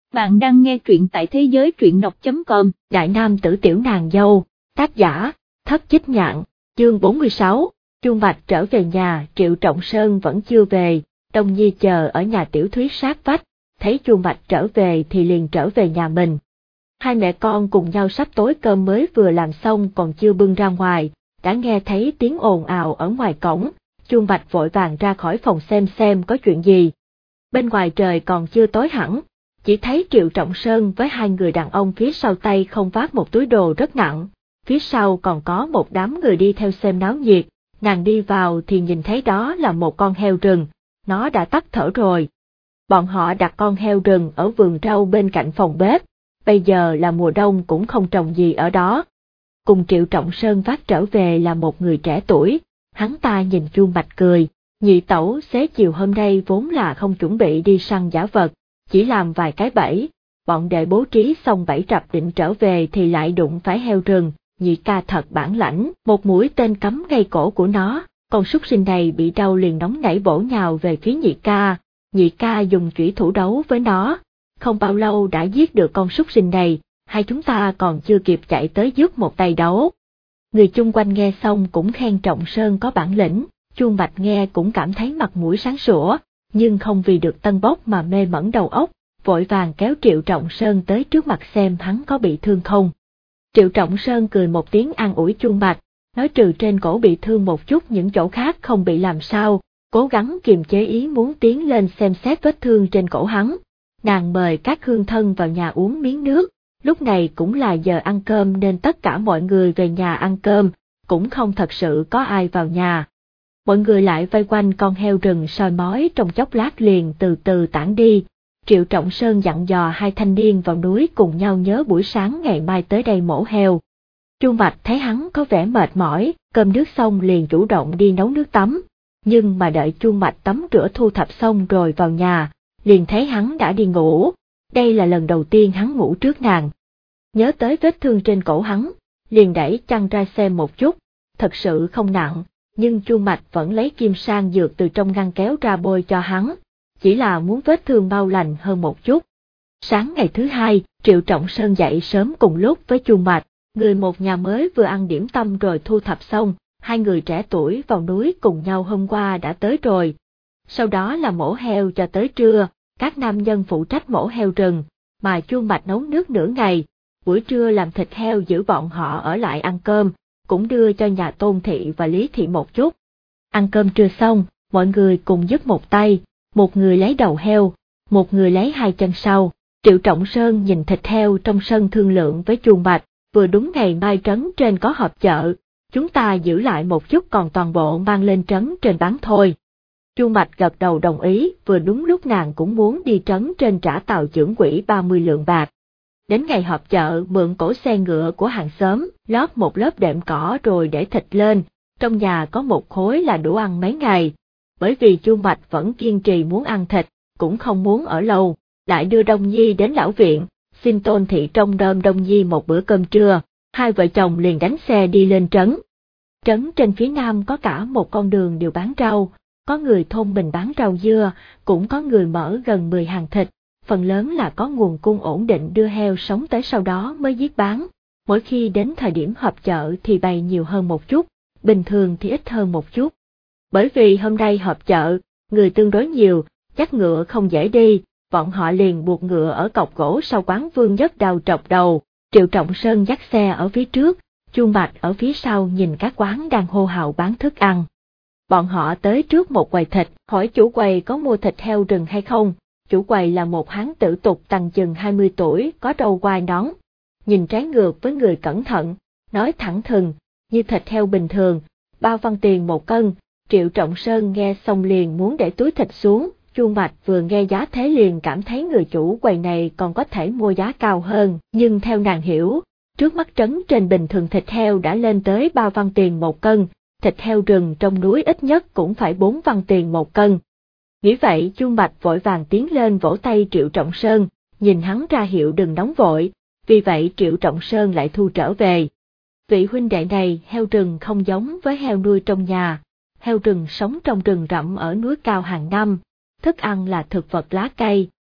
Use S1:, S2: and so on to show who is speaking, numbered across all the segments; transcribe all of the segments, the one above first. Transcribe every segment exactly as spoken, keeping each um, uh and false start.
S1: Bạn đang nghe truyện tại thế giới truyện đọc chấm com.
S2: Đại nam tử tiểu nàng dâu, tác giả, Thất Chích Nhạn, chương bốn mươi sáu, Chuông Bạch trở về nhà. Triệu Trọng Sơn vẫn chưa về, Đông Nhi chờ ở nhà Tiểu Thúy sát vách, thấy Chuông Bạch trở về thì liền trở về nhà mình. Hai mẹ con cùng nhau sắp tối cơm mới vừa làm xong còn chưa bưng ra ngoài, đã nghe thấy tiếng ồn ào ở ngoài cổng. Chuông Bạch vội vàng ra khỏi phòng xem xem có chuyện gì. Bên ngoài trời còn chưa tối hẳn, chỉ thấy Triệu Trọng Sơn với hai người đàn ông phía sau tay không vác một túi đồ rất nặng, phía sau còn có một đám người đi theo xem náo nhiệt. Nàng đi vào thì nhìn thấy đó là một con heo rừng, nó đã tắt thở rồi. Bọn họ đặt con heo rừng ở vườn rau bên cạnh phòng bếp, bây giờ là mùa đông cũng không trồng gì ở đó. Cùng Triệu Trọng Sơn vác trở về là một người trẻ tuổi, hắn ta nhìn Chuông Bạch cười, nhị tẩu xế chiều hôm nay vốn là không chuẩn bị đi săn giả vật, chỉ làm vài cái bẫy, bọn đệ bố trí xong bẫy rập định trở về thì lại đụng phải heo rừng, nhị ca thật bản lãnh, một mũi tên cắm ngay cổ của nó, con súc sinh này bị đau liền nóng nảy bổ nhào về phía nhị ca, nhị ca dùng chủy thủ đấu với nó, không bao lâu đã giết được con súc sinh này, hai chúng ta còn chưa kịp chạy tới giúp một tay đấu. Người chung quanh nghe xong cũng khen Trọng Sơn có bản lĩnh, Chuông Bạch nghe cũng cảm thấy mặt mũi sáng sủa, nhưng không vì được tân bốc mà mê mẩn đầu óc, vội vàng kéo Triệu Trọng Sơn tới trước mặt xem hắn có bị thương không. Triệu Trọng Sơn cười một tiếng an ủi Chuông Bạch, nói trừ trên cổ bị thương một chút những chỗ khác không bị làm sao, cố gắng kiềm chế ý muốn tiến lên xem xét vết thương trên cổ hắn. Nàng mời các hương thân vào nhà uống miếng nước, lúc này cũng là giờ ăn cơm nên tất cả mọi người về nhà ăn cơm, cũng không thật sự có ai vào nhà. Mọi người lại vây quanh con heo rừng soi mói trong chốc lát liền từ từ tản đi. Triệu Trọng Sơn dặn dò hai thanh niên vào núi cùng nhau nhớ buổi sáng ngày mai tới đây mổ heo. Chuông Bạch thấy hắn có vẻ mệt mỏi, cơm nước xong liền chủ động đi nấu nước tắm, nhưng mà đợi Chuông Bạch tắm rửa thu thập xong rồi vào nhà, liền thấy hắn đã đi ngủ, đây là lần đầu tiên hắn ngủ trước nàng. Nhớ tới vết thương trên cổ hắn, liền đẩy chăn ra xem một chút, thật sự không nặng, nhưng Chuông Bạch vẫn lấy kim sang dược từ trong ngăn kéo ra bôi cho hắn, chỉ là muốn vết thương mau lành hơn một chút. Sáng ngày thứ hai, Triệu Trọng Sơn dậy sớm cùng lúc với Chuông Bạch, người một nhà mới vừa ăn điểm tâm rồi thu thập xong, hai người trẻ tuổi vào núi cùng nhau hôm qua đã tới rồi. Sau đó là mổ heo cho tới trưa, các nam nhân phụ trách mổ heo rừng, mà Chuông Bạch nấu nước nửa ngày, buổi trưa làm thịt heo giữ bọn họ ở lại ăn cơm, cũng đưa cho nhà Tôn Thị và Lý Thị một chút. Ăn cơm trưa xong, mọi người cùng giúp một tay, một người lấy đầu heo, một người lấy hai chân sau. Triệu Trọng Sơn nhìn thịt heo trong sân thương lượng với Chuông Bạch, vừa đúng ngày mai trấn trên có họp chợ, chúng ta giữ lại một chút còn toàn bộ mang lên trấn trên bán thôi. Chuông Bạch gật đầu đồng ý, vừa đúng lúc nàng cũng muốn đi trấn trên trả Tào trưởng quỹ ba mươi lượng bạc. Đến ngày họp chợ mượn cổ xe ngựa của hàng xóm, lót một lớp đệm cỏ rồi để thịt lên, trong nhà có một khối là đủ ăn mấy ngày. Bởi vì Chuông Bạch vẫn kiên trì muốn ăn thịt, cũng không muốn ở lâu, lại đưa Đông Nhi đến lão viện, xin Tôn Thị trông đơm Đông Nhi một bữa cơm trưa, hai vợ chồng liền đánh xe đi lên trấn. Trấn trên phía nam có cả một con đường đều bán rau, có người thôn mình bán rau dưa, cũng có người mở gần mười hàng thịt, phần lớn là có nguồn cung ổn định đưa heo sống tới sau đó mới giết bán. Mỗi khi đến thời điểm họp chợ thì bày nhiều hơn một chút, bình thường thì ít hơn một chút. Bởi vì hôm nay họp chợ, người tương đối nhiều, chắc ngựa không dễ đi, bọn họ liền buộc ngựa ở cọc gỗ sau quán Vương Nhất Đao trọc đầu. Triệu Trọng Sơn dắt xe ở phía trước, Chuông Bạch ở phía sau nhìn các quán đang hô hào bán thức ăn. Bọn họ tới trước một quầy thịt, hỏi chủ quầy có mua thịt heo rừng hay không. Chủ quầy là một hán tử tục tằng chừng hai mươi tuổi, có râu quai nón. Nhìn trái ngược với người cẩn thận, nói thẳng thừng, như thịt heo bình thường, bao văn tiền một cân. Triệu Trọng Sơn nghe xong liền muốn để túi thịt xuống, Chuông Bạch vừa nghe giá thế liền cảm thấy người chủ quầy này còn có thể mua giá cao hơn, nhưng theo nàng hiểu, trước mắt trấn trên bình thường thịt heo đã lên tới ba văn tiền một cân, thịt heo rừng trong núi ít nhất cũng phải bốn văn tiền một cân. Nghĩ vậy Chuông Bạch vội vàng tiến lên vỗ tay Triệu Trọng Sơn, nhìn hắn ra hiệu đừng nóng vội, vì vậy Triệu Trọng Sơn lại thu trở về. Vị huynh đệ này heo rừng không giống với heo nuôi trong nhà, heo rừng sống trong rừng rậm ở núi cao hàng năm, thức ăn là thực vật lá cây,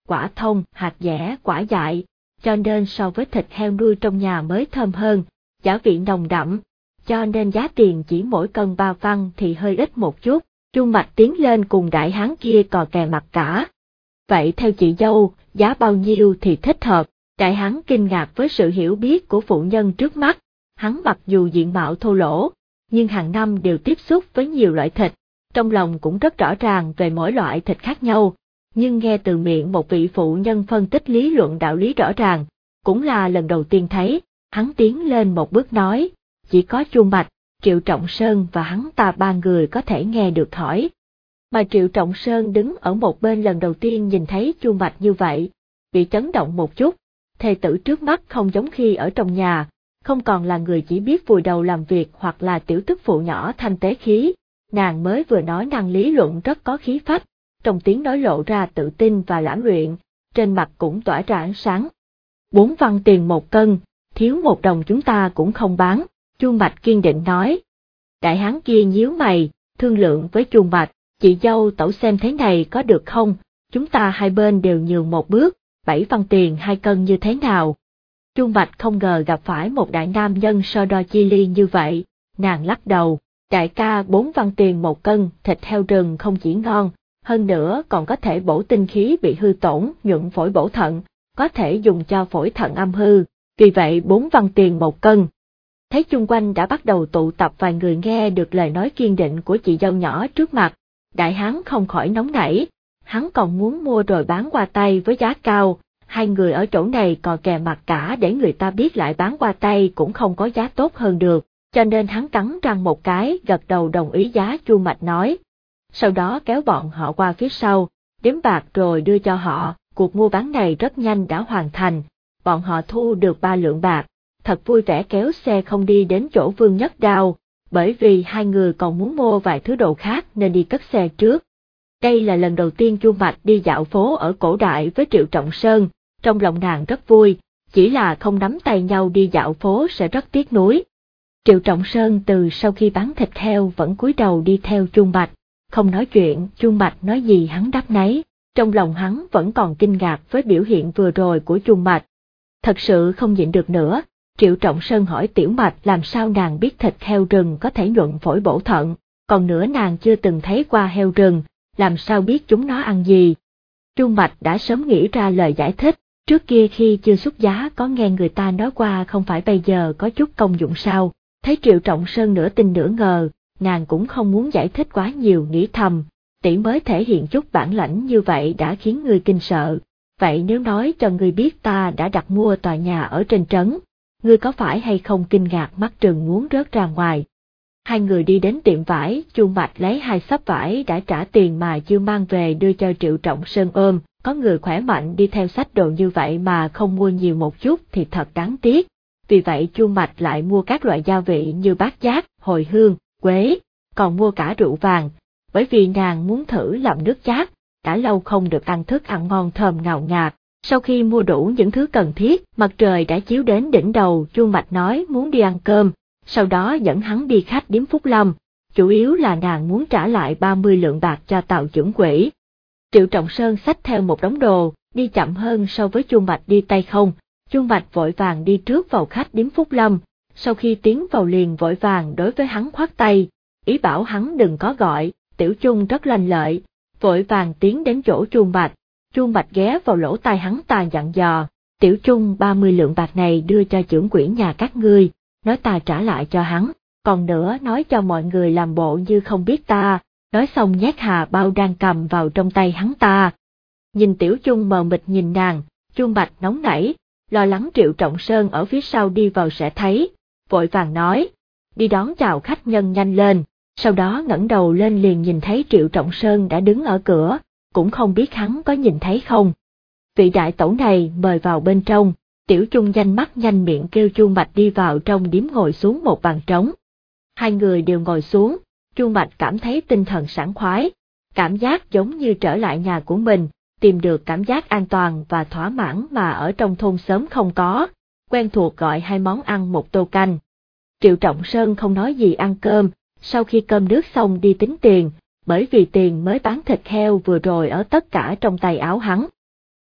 S2: quả thông, hạt dẻ, quả dại, cho nên so với thịt heo nuôi trong nhà mới thơm hơn, giá vị nồng đậm, cho nên giá tiền chỉ mỗi cân ba văn thì hơi ít một chút. Chu Mạch tiến lên cùng đại hán kia cò kè mặt cả. Vậy theo chị dâu, giá bao nhiêu thì thích hợp? Đại hán kinh ngạc với sự hiểu biết của phụ nhân trước mắt. Hắn mặc dù diện mạo thô lỗ, nhưng hàng năm đều tiếp xúc với nhiều loại thịt, trong lòng cũng rất rõ ràng về mỗi loại thịt khác nhau. Nhưng nghe từ miệng một vị phụ nhân phân tích lý luận đạo lý rõ ràng, cũng là lần đầu tiên thấy. Hắn tiến lên một bước nói, chỉ có Chu Mạch, Triệu Trọng Sơn và hắn ta ba người có thể nghe được hỏi. Mà Triệu Trọng Sơn đứng ở một bên lần đầu tiên nhìn thấy Chu Mạch như vậy, bị chấn động một chút. Thê tử trước mắt không giống khi ở trong nhà, không còn là người chỉ biết vùi đầu làm việc hoặc là tiểu tức phụ nhỏ thanh tế khí. Nàng mới vừa nói năng lý luận rất có khí phách, trong tiếng nói lộ ra tự tin và lãm luyện, trên mặt cũng tỏa ra ánh sáng. Bốn văn tiền một cân, thiếu một đồng chúng ta cũng không bán, Chu Mạch kiên định nói. Đại hán kia nhíu mày, thương lượng với Chu Mạch, chị dâu tẩu xem thế này có được không, chúng ta hai bên đều nhường một bước, bảy văn tiền hai cân như thế nào. Chu Mạch không ngờ gặp phải một đại nam nhân so đo chi ly như vậy, nàng lắc đầu, đại ca bốn văn tiền một cân, thịt heo rừng không chỉ ngon, hơn nữa còn có thể bổ tinh khí bị hư tổn, nhuận phổi bổ thận, có thể dùng cho phổi thận âm hư, vì vậy bốn văn tiền một cân. Thấy chung quanh đã bắt đầu tụ tập vài người nghe được lời nói kiên định của chị dâu nhỏ trước mặt, đại hán không khỏi nóng nảy, hắn còn muốn mua rồi bán qua tay với giá cao, hai người ở chỗ này còn kè mặt cả để người ta biết lại bán qua tay cũng không có giá tốt hơn được, cho nên hắn cắn răng một cái gật đầu đồng ý giá Chu Mạch nói. Sau đó kéo bọn họ qua phía sau, đếm bạc rồi đưa cho họ, cuộc mua bán này rất nhanh đã hoàn thành, bọn họ thu được ba lượng bạc, thật vui vẻ kéo xe không đi đến chỗ Vương Nhất Đao, bởi vì hai người còn muốn mua vài thứ đồ khác nên đi cất xe trước. Đây là lần đầu tiên Chu Mạch đi dạo phố ở cổ đại với Triệu Trọng Sơn, trong lòng nàng rất vui, chỉ là không nắm tay nhau đi dạo phố sẽ rất tiếc nuối. Triệu Trọng Sơn từ sau khi bán thịt heo vẫn cúi đầu đi theo Chu Mạch, không nói chuyện, Chu Mạch nói gì hắn đáp nấy, trong lòng hắn vẫn còn kinh ngạc với biểu hiện vừa rồi của Chu Mạch. Thật sự không nhịn được nữa, Triệu Trọng Sơn hỏi Tiểu Mạch làm sao nàng biết thịt heo rừng có thể nhuận phổi bổ thận, còn nữa nàng chưa từng thấy qua heo rừng, làm sao biết chúng nó ăn gì. Chu Mạch đã sớm nghĩ ra lời giải thích, trước kia khi chưa xuất giá có nghe người ta nói qua không phải bây giờ có chút công dụng sao, thấy Triệu Trọng Sơn nửa tin nửa ngờ, nàng cũng không muốn giải thích quá nhiều nghĩ thầm, tỷ mới thể hiện chút bản lãnh như vậy đã khiến người kinh sợ, vậy nếu nói cho ngươi biết ta đã đặt mua tòa nhà ở trên trấn, ngươi có phải hay không kinh ngạc mắt trừng muốn rớt ra ngoài. Hai người đi đến tiệm vải, Chu Mạch lấy hai xấp vải đã trả tiền mà chưa mang về đưa cho Triệu Trọng Sơn ôm, có người khỏe mạnh đi theo xách đồ như vậy mà không mua nhiều một chút thì thật đáng tiếc. Vì vậy Chu Mạch lại mua các loại gia vị như bát giác, hồi hương, quế, còn mua cả rượu vàng, bởi vì nàng muốn thử làm nước chát, đã lâu không được ăn thức ăn ngon thơm ngào ngạt. Sau khi mua đủ những thứ cần thiết, mặt trời đã chiếu đến đỉnh đầu, Chu Mạch nói muốn đi ăn cơm, sau đó dẫn hắn đi khách điếm Phúc Lâm, chủ yếu là nàng muốn trả lại ba mươi lượng bạc cho Tào trưởng quỹ. Triệu Trọng Sơn xách theo một đống đồ, đi chậm hơn so với Chu Mạch đi tay không, Chu Mạch vội vàng đi trước vào khách điếm Phúc Lâm, sau khi tiến vào liền vội vàng đối với hắn khoát tay, ý bảo hắn đừng có gọi, Tiểu Chung rất lanh lợi, vội vàng tiến đến chỗ Chu Mạch. Chu Mạch ghé vào lỗ tai hắn ta dặn dò, Tiểu Chung ba mươi lượng bạc này đưa cho trưởng quỹ nhà các ngươi, nói ta trả lại cho hắn, còn nữa nói cho mọi người làm bộ như không biết ta, nói xong nhét hà bao đang cầm vào trong tay hắn ta. Nhìn Tiểu Chung mờ mịt nhìn nàng, Chu Mạch nóng nảy, lo lắng Triệu Trọng Sơn ở phía sau đi vào sẽ thấy, vội vàng nói, đi đón chào khách nhân nhanh lên, sau đó ngẩng đầu lên liền nhìn thấy Triệu Trọng Sơn đã đứng ở cửa, cũng không biết hắn có nhìn thấy không. Vị đại tẩu này mời vào bên trong, Tiểu Chung nhanh mắt nhanh miệng kêu Chu Mạch đi vào trong điếm ngồi xuống một bàn trống. Hai người đều ngồi xuống, Chu Mạch cảm thấy tinh thần sảng khoái, cảm giác giống như trở lại nhà của mình, tìm được cảm giác an toàn và thỏa mãn mà ở trong thôn sớm không có, quen thuộc gọi hai món ăn một tô canh. Triệu Trọng Sơn không nói gì ăn cơm, sau khi cơm nước xong đi tính tiền, bởi vì tiền mới bán thịt heo vừa rồi ở tất cả trong tay áo hắn.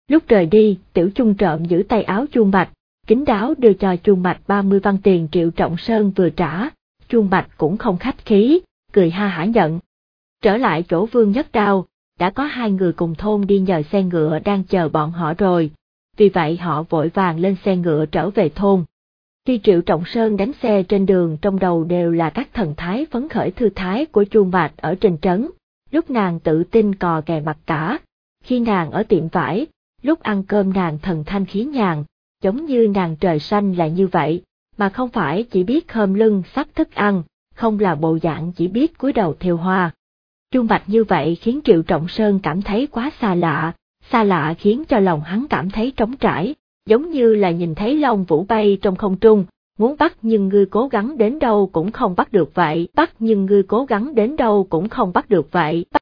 S2: Lúc rời đi, Tiểu Chung trộm giữ tay áo Chuông Bạch, kín đáo đưa cho Chuông Bạch ba mươi văn tiền Triệu Trọng Sơn vừa trả, Chuông Bạch cũng không khách khí, cười ha hả nhận. Trở lại chỗ Vương Nhất Đao, đã có hai người cùng thôn đi nhờ xe ngựa đang chờ bọn họ rồi, vì vậy họ vội vàng lên xe ngựa trở về thôn. Khi Triệu Trọng Sơn đánh xe trên đường trong đầu đều là các thần thái phấn khởi thư thái của Chuông Bạch ở trên trấn, lúc nàng tự tin cò kè mặt cả, khi nàng ở tiệm vải, lúc ăn cơm nàng thần thanh khí nhàn, giống như nàng trời xanh là như vậy, mà không phải chỉ biết khom lưng sắp thức ăn, không là bộ dạng chỉ biết cúi đầu thêu hoa. Chuông Bạch như vậy khiến Triệu Trọng Sơn cảm thấy quá xa lạ, xa lạ khiến cho lòng hắn cảm thấy trống trải, giống như là nhìn thấy Long Vũ bay trong không trung, muốn bắt nhưng ngươi cố gắng đến đâu cũng không bắt được vậy, bắt nhưng ngươi cố gắng đến đâu cũng không bắt được vậy.